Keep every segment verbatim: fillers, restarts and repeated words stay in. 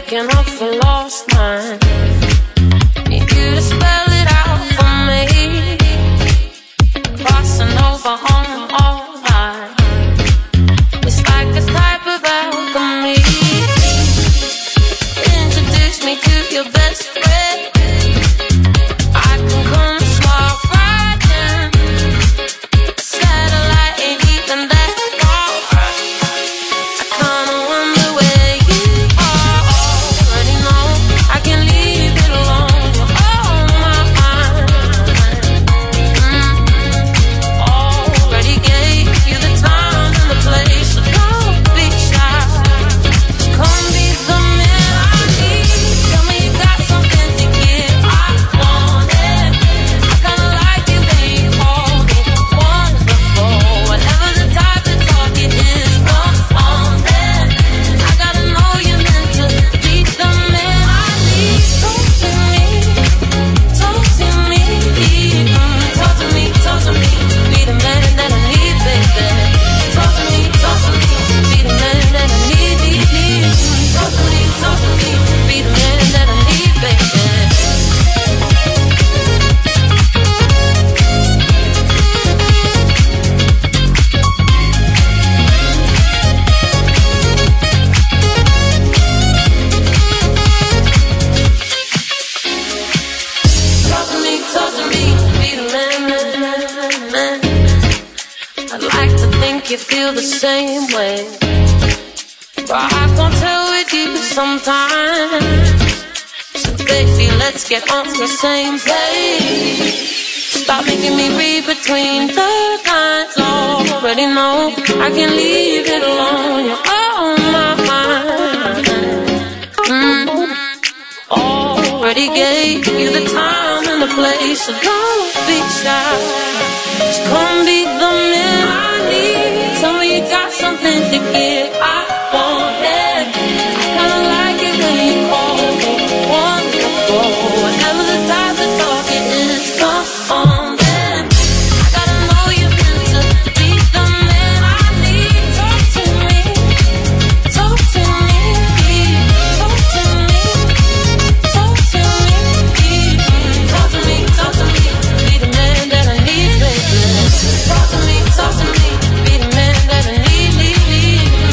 waking up for lost mind. Need you to spell it out for me. Crossing over on all lines. It's like a type of alchemy. Introduce me to your best friend. I can come swap right in. Satellite ain't even that far. I kinda wonder where you are. Already know I can leave it alone. You're on my mind. Mm-hmm. Already gave you the time and the place, so don't be shy. Just come be the man I need. Tell me you got something to give. I want it. I kinda like it when you call me wonderful. Whatever the type of talk it is, come on then. I gotta know you're meant to be the man I need. Talk to me, talk to me, mm, talk to me, talk to me. Be the man that I need, baby. Talk to me, talk to me. Be the man that I need, need, need. Talk to me, talk to me. Be the man that I need, baby. Talk to me, talk to me, be the man, man, man, man, man. I'd like to think you feel the same way, but I can't tell with you sometimes. So baby, let's get on the same page. Stop making me read between the lines. Already know I can leave it alone. You're on my mind. Mm-hmm. Already gave you the time and the place, so don't be shy. Just come be the man I need. Tell me you got something to give. I want it. I kinda like it when you call me wonderful. Whatever the type of talk it is, come on then. I gotta know you're meant to be the man I need. Talk to me, talk to me, talk to me. Talk to me, talk to me, talk to me. Be the man that I need, baby. Talk to me, talk to me. Be the man that I need, need, need.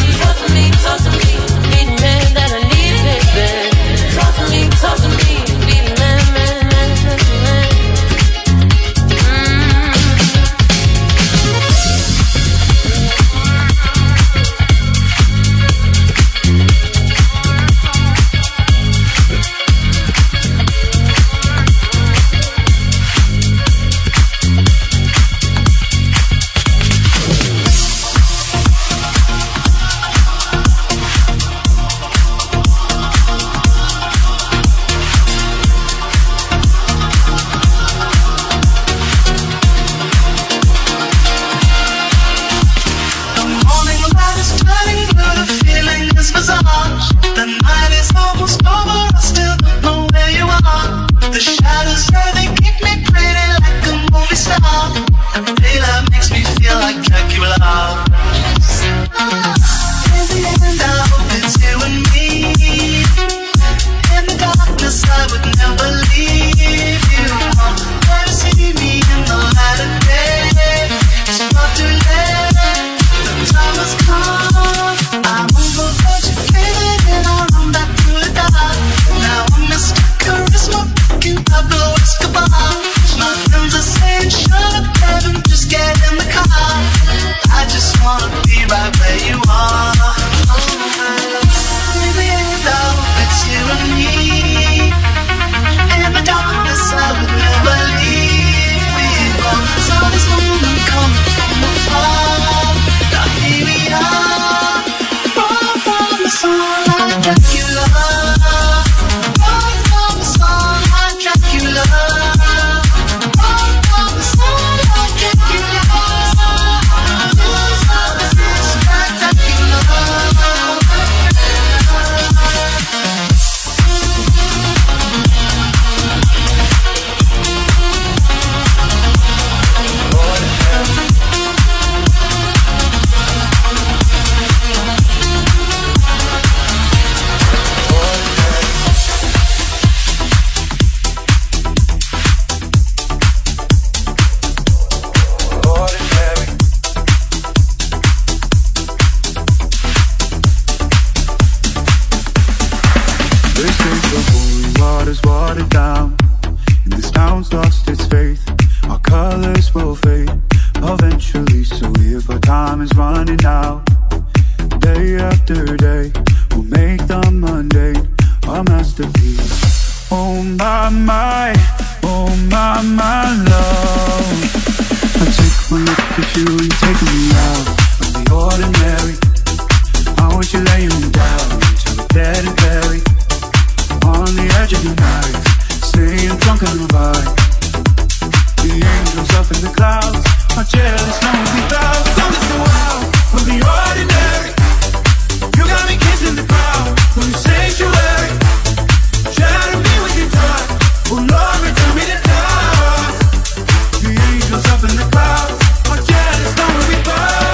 is watered down, and this town's lost its faith. Our colors will fade eventually, so if our time is running out, day after day, we'll make the mundane a masterpiece. Oh my, my, oh my, my love, I take one look at you and take me out of the ordinary. I want you laying me down till we're dead and buried, on the edge of your knife, staying drunk on the vibe. The angels up in the clouds are jealous, no one without. Don't miss the wild from the ordinary. You got me kissing the ground from your sanctuary. Shadow me with your touch, oh Lord, return me to dust. The angels up in the clouds are jealous, no one without.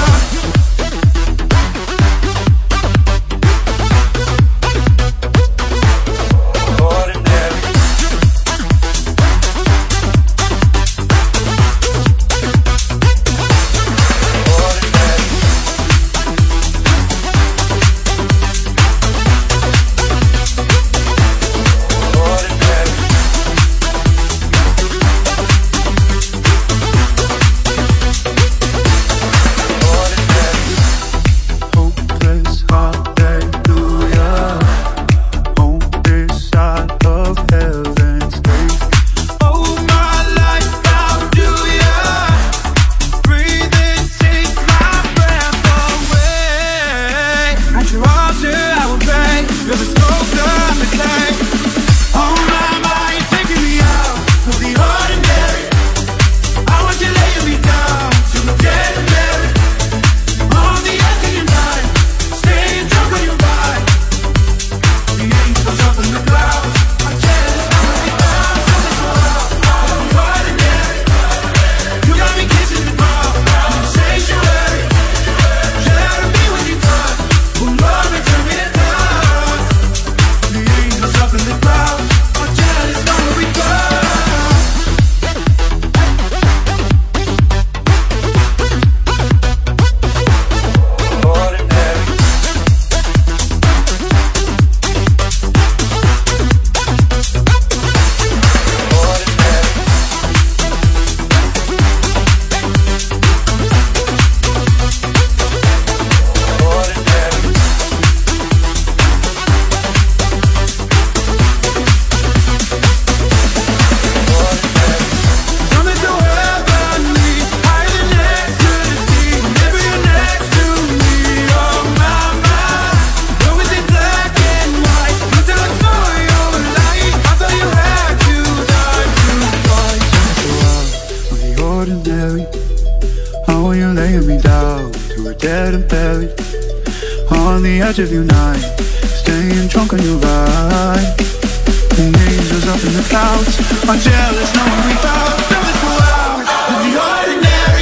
Of your night, staying drunk on your ride. The angels up in the clouds are jealous, no one without. So let's go out of the ordinary.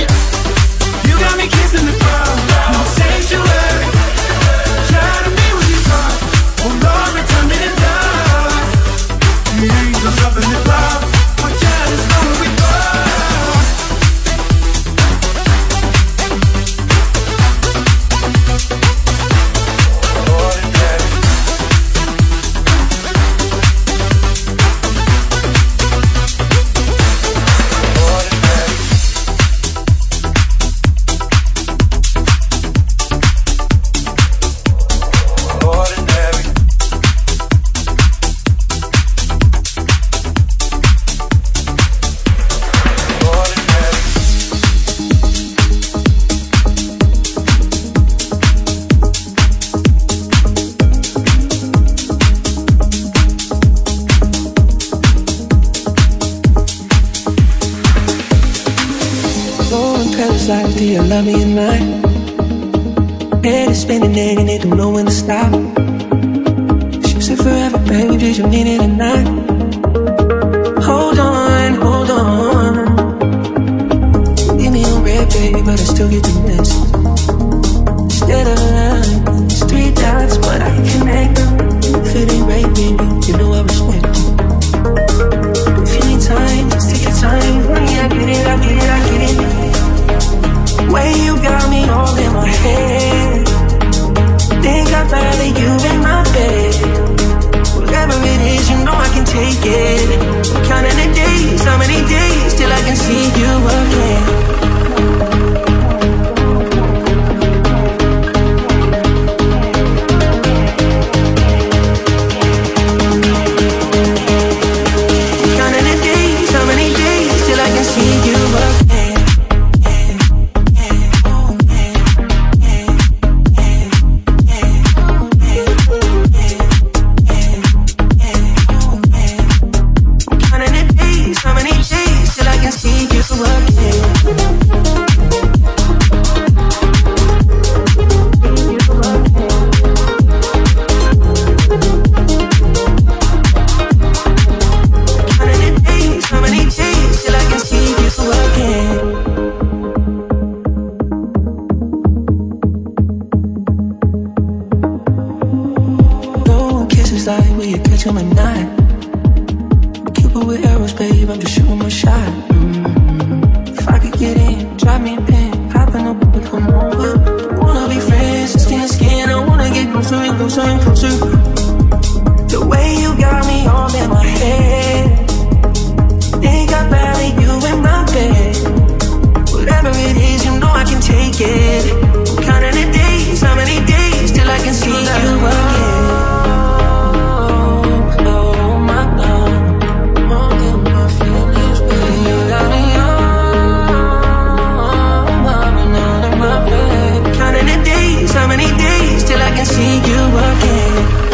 You got me kissing the ground, no sanctuary. Shadow me with your touch, oh Lord, return me to dust. The angels up in the clouds are jealous, no one without. Do you love me at night? Head is spinning and it don't know when to stop. She said forever, baby, did you mean it or not? Hold on, hold on. Leave me on red, baby, but I still get the miss. Instead of lines, three dots, but I can connect them. If it ain't right, baby, you know I respect you. If you need time, just take your time. Yeah, I get it, I get it, I get it. Way you got me all in my head. Think I'd rather you in my bed. Whatever it is, you know I can take decide where you catch him at night. Cupid with arrows, babe, I'm just shooting my shot. Mm-hmm. If I could get in, drive me a pin, hop in the boat, come over. Don't wanna be friends, skin to skin. I wanna get closer and closer and closer. The way you got me all in my head, think I'd rather you in my bed. Whatever it is, you know I can take it. I'm counting the days, how many days till I can see you again. Oh my God, more than my feelings, baby. You got me on, I'm out of my bed. Counting the days, how many days till I can see you again.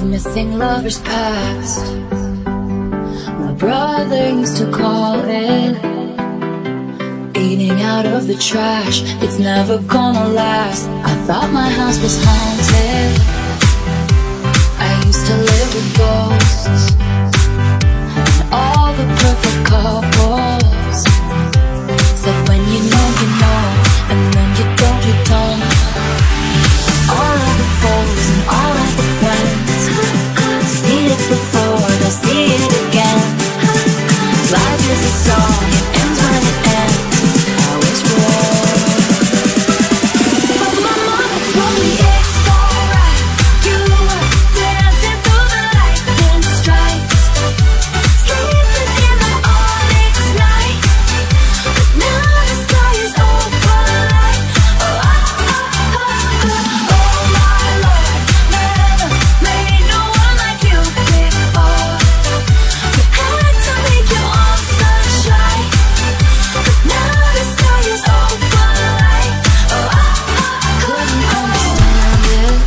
missing lovers past. My brother used to call it eating out of the trash. It's never gonna last. I thought my house was haunted. I used to live with ghosts and all the perfect couples. Said when you know, you know, and when you don't, you don't. All of the foes and all of the friends, seen it before, they'll see it again. Life is a song, it ends when it ends. How it's wrong. But my mama told me it's alright. You were dancing through the lightning strikes, sleepless in the onyx night. But now the sky is open light. Oh, oh, oh, oh, oh, oh my Lord, never made no one like you before. You had to make your own sunshine, but now the sky is open light. Oh, oh, oh, couldn't understand it,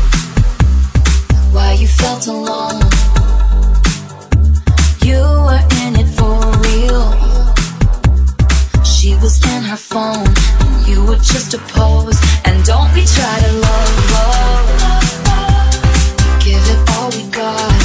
why you felt alone. You were in it for real. She was in her phone, and you were just a pose. And don't we try to love, love, give it all we got.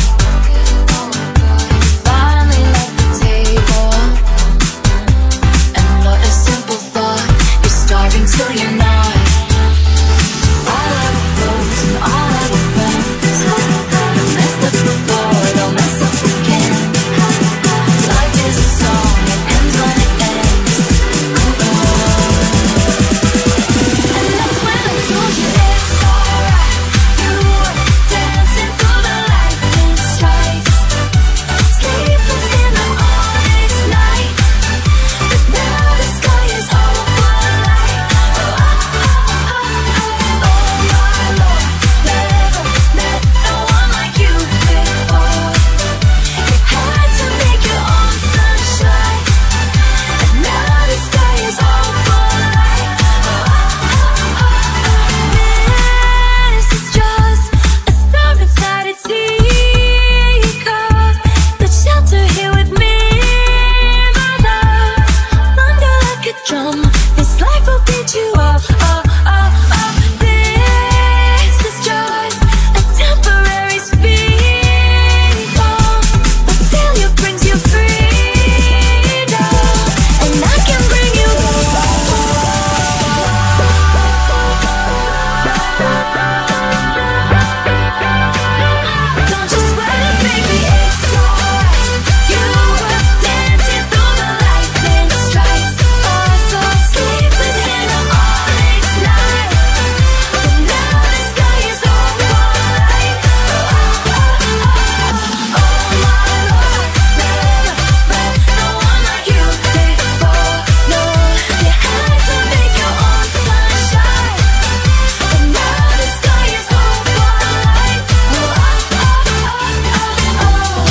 Finally left the table, and what a simple thought. You're starving till you're not. All of the foes and all of the friends, you messed up before, they'll mess up again. Life is a song, it ends when it ends. Move on. And that's when I told you it's alright. You were dancing through the lightning strikes, sleepless in the onyx night. But now the sky is open light. Oh, oh, oh, oh, oh my Lord, never met no one like you before. You had to make your own sunshine, and now the sky is open light. Oh, oh, oh, oh, this is just a storm inside a teacup. The shelter here with me, my love. Thunder like a drum, this life will beat you up. Oh, oh, oh, this is just a temporary speed bump, but failure brings you freedom, and I can bring you Don't you sweat it, baby, it's alright. You were dancing through the lightning strikes, oh, so sleepless in the onyx night. But now the sky is open light. Oh, oh, oh, oh, oh my Lord, never met no one like you before. No, you had to make your own sunshine, but now the sky is open light. Oh, oh, oh, oh, oh, oh.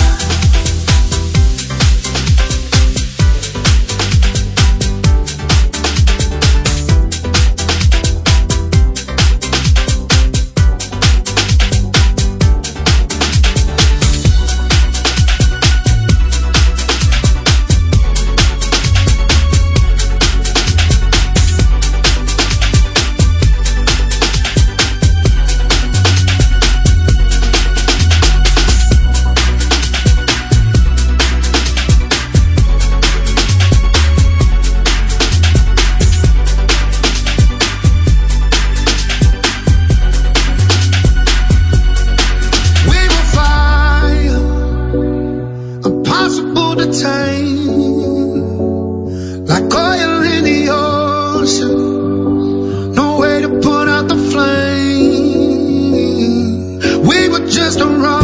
We were fire, impossible to tame, like oil in the ocean, no way to put out the flame. We were just a ride.